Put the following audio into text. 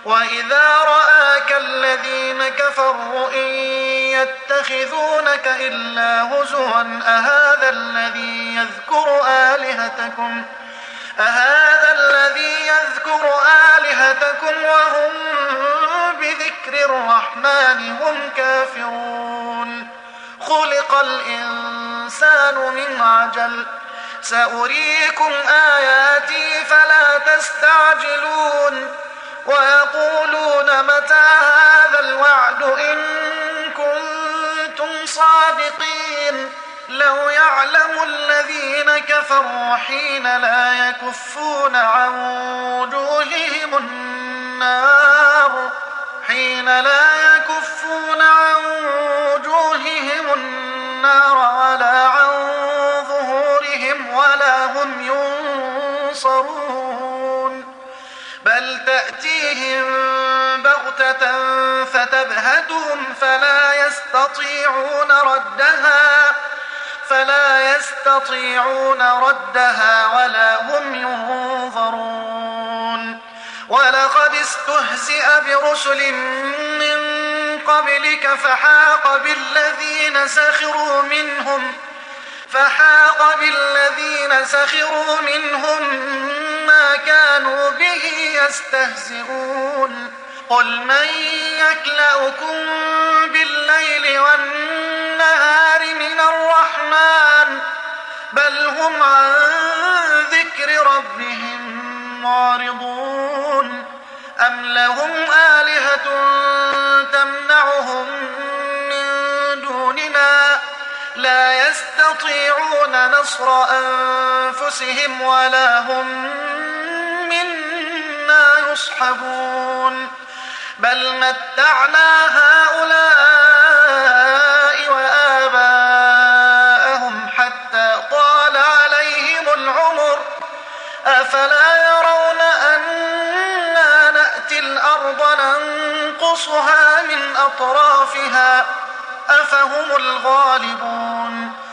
وإذا رآك الذين كفروا إن يتخذونك إلا هزوا أهذا الذي يذكر آلهتكم وهم بذكر الرحمن هم كافرون خلق الإنسان من عجل سأريكم آياتي فلا تستعجلون ويقولون متى هذا الوعد إن كنتم صادقين لو يعلم الذين كفروا حين لا يكفون عن وجوههم النار ولا عن ظهورهم ولا هم ينصرون بل تأتيهم بغتة فتبهتهم فلا يستطيعون ردها ولا هم ينظرون ولقد استهزئ برسل من قبلك فحاق بالذين سخروا منهم ما كانوا به يستهزئون قل من يكلؤكم بالليل والنهار من الرحمن بل هم عن ذكر ربهم معرضون أم لهم آلهة تمنعهم من دوننا لا يستطيعون نصر أنفسهم ولا هم منا يصحبون بل متعنا هؤلاء وآباءهم حتى طال عليهم العمر أفلا يرون أنا نأتي الأرض ننقصها من أطرافها أفهم الغالبون